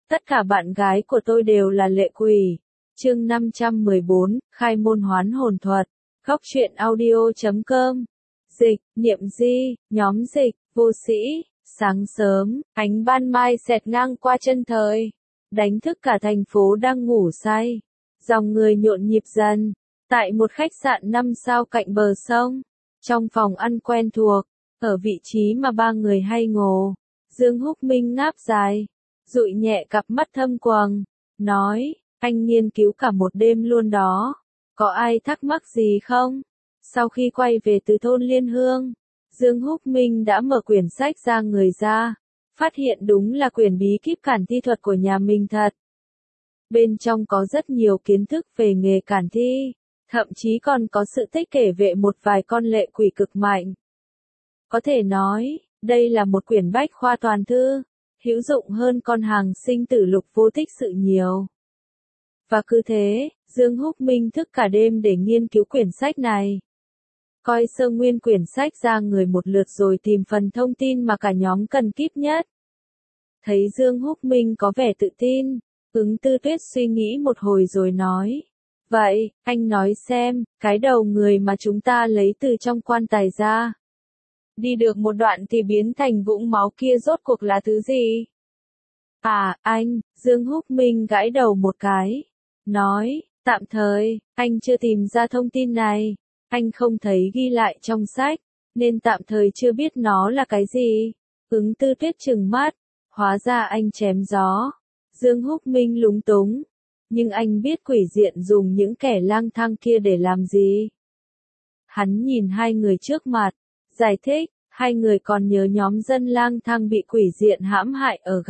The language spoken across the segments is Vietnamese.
Tất cả bạn gái của tôi đều là lệ quỷ. Chương 514, khai môn hoán hồn thuật. Góc truyện audio.com. Dịch, Niệm Di, nhóm dịch, vô sĩ. Sáng sớm, ánh ban mai xẹt ngang qua chân trời, đánh thức cả thành phố đang ngủ say. Dòng người nhộn nhịp dần. Tại một khách sạn 5 sao cạnh bờ sông, trong phòng ăn quen thuộc, ở vị trí mà ba người hay ngồi, Dương Húc Minh ngáp dài, dụi nhẹ cặp mắt thâm quầng, nói, anh nghiên cứu cả một đêm luôn đó, có ai thắc mắc gì không? Sau khi quay về từ thôn Liên Hương, Dương Húc Minh đã mở quyển sách ra người ra, phát hiện đúng là quyển bí kíp cản thi thuật của nhà mình thật. Bên trong có rất nhiều kiến thức về nghề cản thi, thậm chí còn có sự tích kể về một vài con lệ quỷ cực mạnh. Có thể nói, đây là một quyển bách khoa toàn thư, hữu dụng hơn con hàng sinh tử lục vô tích sự nhiều. Và cứ thế, Dương Húc Minh thức cả đêm để nghiên cứu quyển sách này. Coi sơ nguyên quyển sách ra người một lượt rồi tìm phần thông tin mà cả nhóm cần kíp nhất. Thấy Dương Húc Minh có vẻ tự tin, Ứng Tư Tuyết suy nghĩ một hồi rồi nói. Vậy, anh nói xem, cái đầu người mà chúng ta lấy từ trong quan tài ra, đi được một đoạn thì biến thành vũng máu kia rốt cuộc là thứ gì? À, anh, Dương Húc Minh gãi đầu một cái, nói, tạm thời, anh chưa tìm ra thông tin này, anh không thấy ghi lại trong sách, nên tạm thời chưa biết nó là cái gì. Ứng Tư Tuyết trừng mắt, hóa ra anh chém gió. Dương Húc Minh lúng túng. Nhưng anh biết quỷ diện dùng những kẻ lang thang kia để làm gì? Hắn nhìn hai người trước mặt, giải thích, hai người còn nhớ nhóm dân lang thang bị quỷ diện hãm hại ở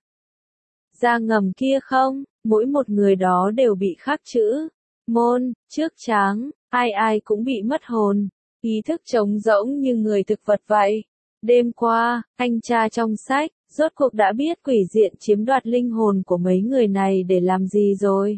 ga ngầm kia không? Mỗi một người đó đều bị khắc chữ môn trước tráng, ai ai cũng bị mất hồn, ý thức trống rỗng như người thực vật vậy. Đêm qua, anh tra trong sách, rốt cuộc đã biết quỷ diện chiếm đoạt linh hồn của mấy người này để làm gì rồi.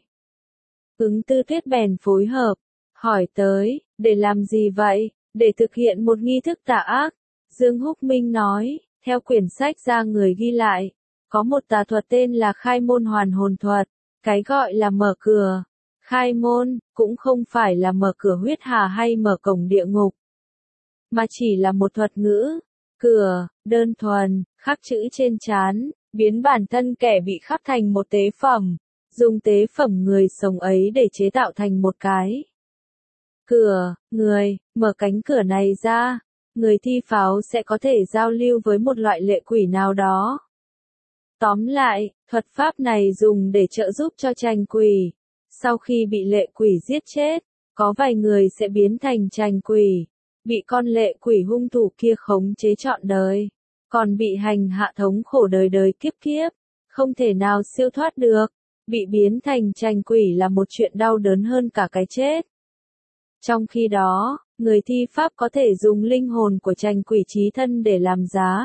Ứng Tư Tuyết bèn phối hợp, hỏi tới, để làm gì vậy? Để thực hiện một nghi thức tà ác. Dương Húc Minh nói, theo quyển sách ra người ghi lại, có một tà thuật tên là khai môn hoàn hồn thuật, cái gọi là mở cửa. Khai môn, cũng không phải là mở cửa huyết hà hay mở cổng địa ngục, mà chỉ là một thuật ngữ. Cửa, đơn thuần, khắc chữ trên trán, biến bản thân kẻ bị khắc thành một tế phẩm, dùng tế phẩm người sống ấy để chế tạo thành một cái cửa, người, mở cánh cửa này ra, người thi pháo sẽ có thể giao lưu với một loại lệ quỷ nào đó. Tóm lại, thuật pháp này dùng để trợ giúp cho trành quỷ. Sau khi bị lệ quỷ giết chết, có vài người sẽ biến thành trành quỷ, bị con lệ quỷ hung thủ kia khống chế trọn đời, còn bị hành hạ thống khổ đời đời kiếp kiếp, không thể nào siêu thoát được. Bị biến thành trành quỷ là một chuyện đau đớn hơn cả cái chết. Trong khi đó, người thi pháp có thể dùng linh hồn của trành quỷ chí thân để làm giá,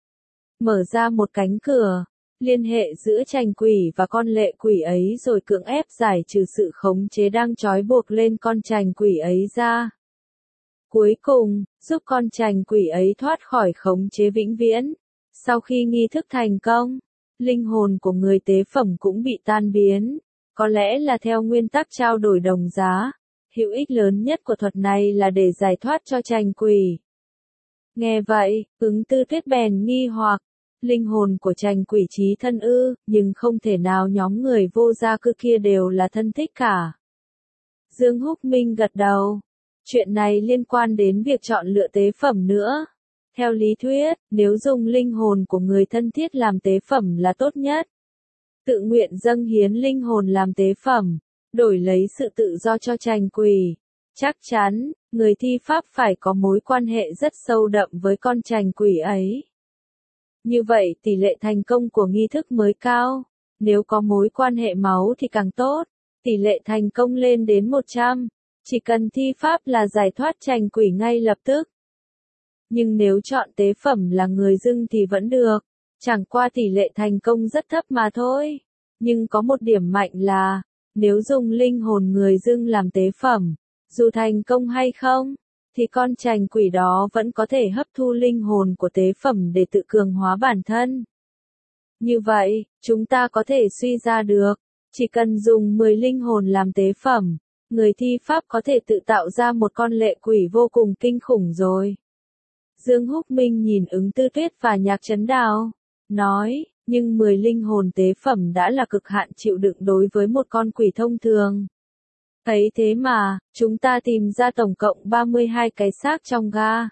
mở ra một cánh cửa, liên hệ giữa trành quỷ và con lệ quỷ ấy rồi cưỡng ép giải trừ sự khống chế đang trói buộc lên con trành quỷ ấy ra. Cuối cùng, giúp con trành quỷ ấy thoát khỏi khống chế vĩnh viễn. Sau khi nghi thức thành công, linh hồn của người tế phẩm cũng bị tan biến. Có lẽ là theo nguyên tắc trao đổi đồng giá, hữu ích lớn nhất của thuật này là để giải thoát cho trành quỷ. Nghe vậy, Ứng Tư Tuyết bèn nghi hoặc, linh hồn của trành quỷ chí thân ư, nhưng không thể nào nhóm người vô gia cư kia đều là thân thích cả. Dương Húc Minh gật đầu. Chuyện này liên quan đến việc chọn lựa tế phẩm nữa. Theo lý thuyết, nếu dùng linh hồn của người thân thiết làm tế phẩm là tốt nhất. Tự nguyện dâng hiến linh hồn làm tế phẩm, đổi lấy sự tự do cho trành quỷ. Chắc chắn, người thi pháp phải có mối quan hệ rất sâu đậm với con trành quỷ ấy. Như vậy tỷ lệ thành công của nghi thức mới cao. Nếu có mối quan hệ máu thì càng tốt, tỷ lệ thành công lên đến 100. Chỉ cần thi pháp là giải thoát trành quỷ ngay lập tức. Nhưng nếu chọn tế phẩm là người dưng thì vẫn được, chẳng qua tỷ lệ thành công rất thấp mà thôi. Nhưng có một điểm mạnh là, nếu dùng linh hồn người dưng làm tế phẩm, dù thành công hay không, thì con trành quỷ đó vẫn có thể hấp thu linh hồn của tế phẩm để tự cường hóa bản thân. Như vậy, chúng ta có thể suy ra được, chỉ cần dùng 10 linh hồn làm tế phẩm, người thi pháp có thể tự tạo ra một con lệ quỷ vô cùng kinh khủng rồi. Dương Húc Minh nhìn Ứng Tư Tuyết và Nhạc Trấn Đào, nói, nhưng 10 linh hồn tế phẩm đã là cực hạn chịu đựng đối với một con quỷ thông thường. Thấy thế mà, chúng ta tìm ra tổng cộng 32 cái xác trong ga.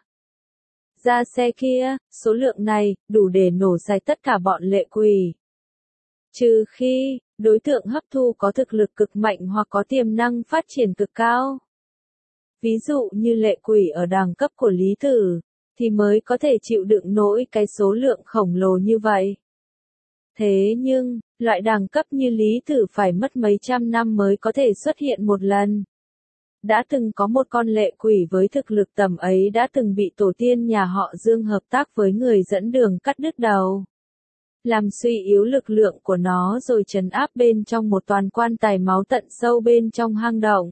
Ra xe kia, số lượng này, đủ để nổ sạch tất cả bọn lệ quỷ. Trừ khi, đối tượng hấp thu có thực lực cực mạnh hoặc có tiềm năng phát triển cực cao. Ví dụ như lệ quỷ ở đẳng cấp của Lý Tử, thì mới có thể chịu đựng nổi cái số lượng khổng lồ như vậy. Thế nhưng, loại đẳng cấp như Lý Tử phải mất mấy trăm năm mới có thể xuất hiện một lần. Đã từng có một con lệ quỷ với thực lực tầm ấy đã từng bị tổ tiên nhà họ Dương hợp tác với người dẫn đường cắt đứt đầu. Làm suy yếu lực lượng của nó rồi trấn áp bên trong một toàn quan tài máu tận sâu bên trong hang động.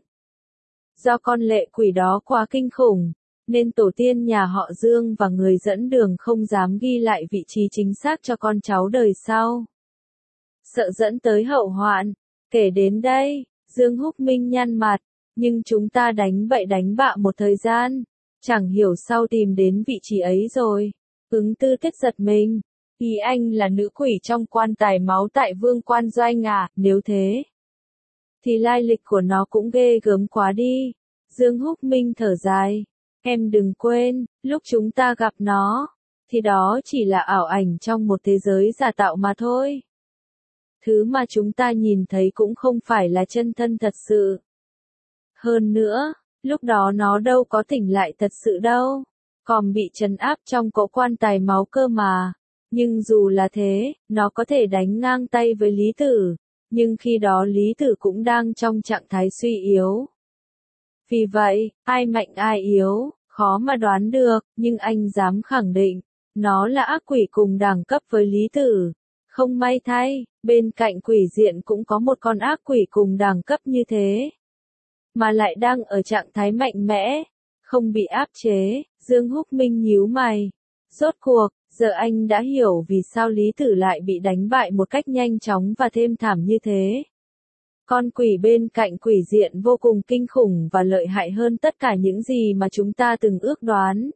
Do con lệ quỷ đó quá kinh khủng, nên tổ tiên nhà họ Dương và người dẫn đường không dám ghi lại vị trí chính xác cho con cháu đời sau. Sợ dẫn tới hậu hoạn. Kể đến đây, Dương Húc Minh nhăn mặt, nhưng chúng ta đánh bậy đánh bạ một thời gian, chẳng hiểu sao tìm đến vị trí ấy rồi. Ứng Tư Tuyết giật mình, ý anh là nữ quỷ trong quan tài máu tại Vương Quan Doanh à, nếu thế, thì lai lịch của nó cũng ghê gớm quá đi. Dương Húc Minh thở dài, em đừng quên, lúc chúng ta gặp nó, thì đó chỉ là ảo ảnh trong một thế giới giả tạo mà thôi. Thứ mà chúng ta nhìn thấy cũng không phải là chân thân thật sự. Hơn nữa, lúc đó nó đâu có tỉnh lại thật sự đâu, còn bị trấn áp trong cỗ quan tài máu cơ mà. Nhưng dù là thế, nó có thể đánh ngang tay với Lý Tử, nhưng khi đó Lý Tử cũng đang trong trạng thái suy yếu. Vì vậy, ai mạnh ai yếu, khó mà đoán được, nhưng anh dám khẳng định, nó là ác quỷ cùng đẳng cấp với Lý Tử. Không may thay, bên cạnh quỷ diện cũng có một con ác quỷ cùng đẳng cấp như thế. Mà lại đang ở trạng thái mạnh mẽ, không bị áp chế. Dương Húc Minh nhíu mày. Rốt cuộc, giờ anh đã hiểu vì sao Lý Tử lại bị đánh bại một cách nhanh chóng và thê thảm như thế. Con quỷ bên cạnh quỷ diện vô cùng kinh khủng và lợi hại hơn tất cả những gì mà chúng ta từng ước đoán.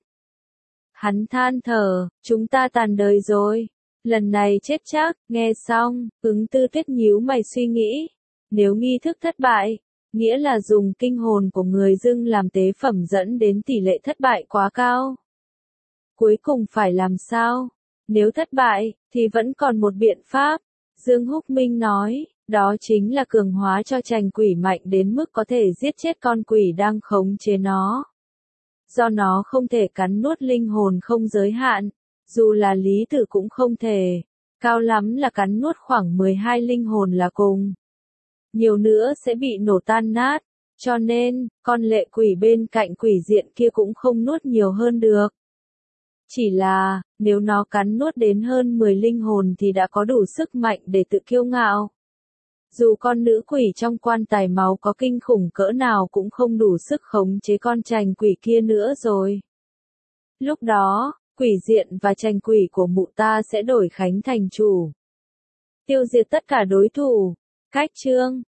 Hắn than thở, chúng ta tàn đời rồi. Lần này chết chắc. Nghe xong, Ứng Tư Tuyết nhíu mày suy nghĩ. Nếu nghi thức thất bại, nghĩa là dùng kinh hồn của người dưng làm tế phẩm dẫn đến tỷ lệ thất bại quá cao. Cuối cùng phải làm sao? Nếu thất bại, thì vẫn còn một biện pháp. Dương Húc Minh nói, đó chính là cường hóa cho trành quỷ mạnh đến mức có thể giết chết con quỷ đang khống chế nó. Do nó không thể cắn nuốt linh hồn không giới hạn, dù là Lý Tử cũng không thể, cao lắm là cắn nuốt khoảng 12 linh hồn là cùng. Nhiều nữa sẽ bị nổ tan nát, cho nên, con lệ quỷ bên cạnh quỷ diện kia cũng không nuốt nhiều hơn được. Chỉ là, nếu nó cắn nuốt đến hơn 10 linh hồn thì đã có đủ sức mạnh để tự kiêu ngạo. Dù con nữ quỷ trong quan tài máu có kinh khủng cỡ nào cũng không đủ sức khống chế con trành quỷ kia nữa rồi. Lúc đó, quỷ diện và trành quỷ của mụ ta sẽ đổi khánh thành chủ. Tiêu diệt tất cả đối thủ. Cách chương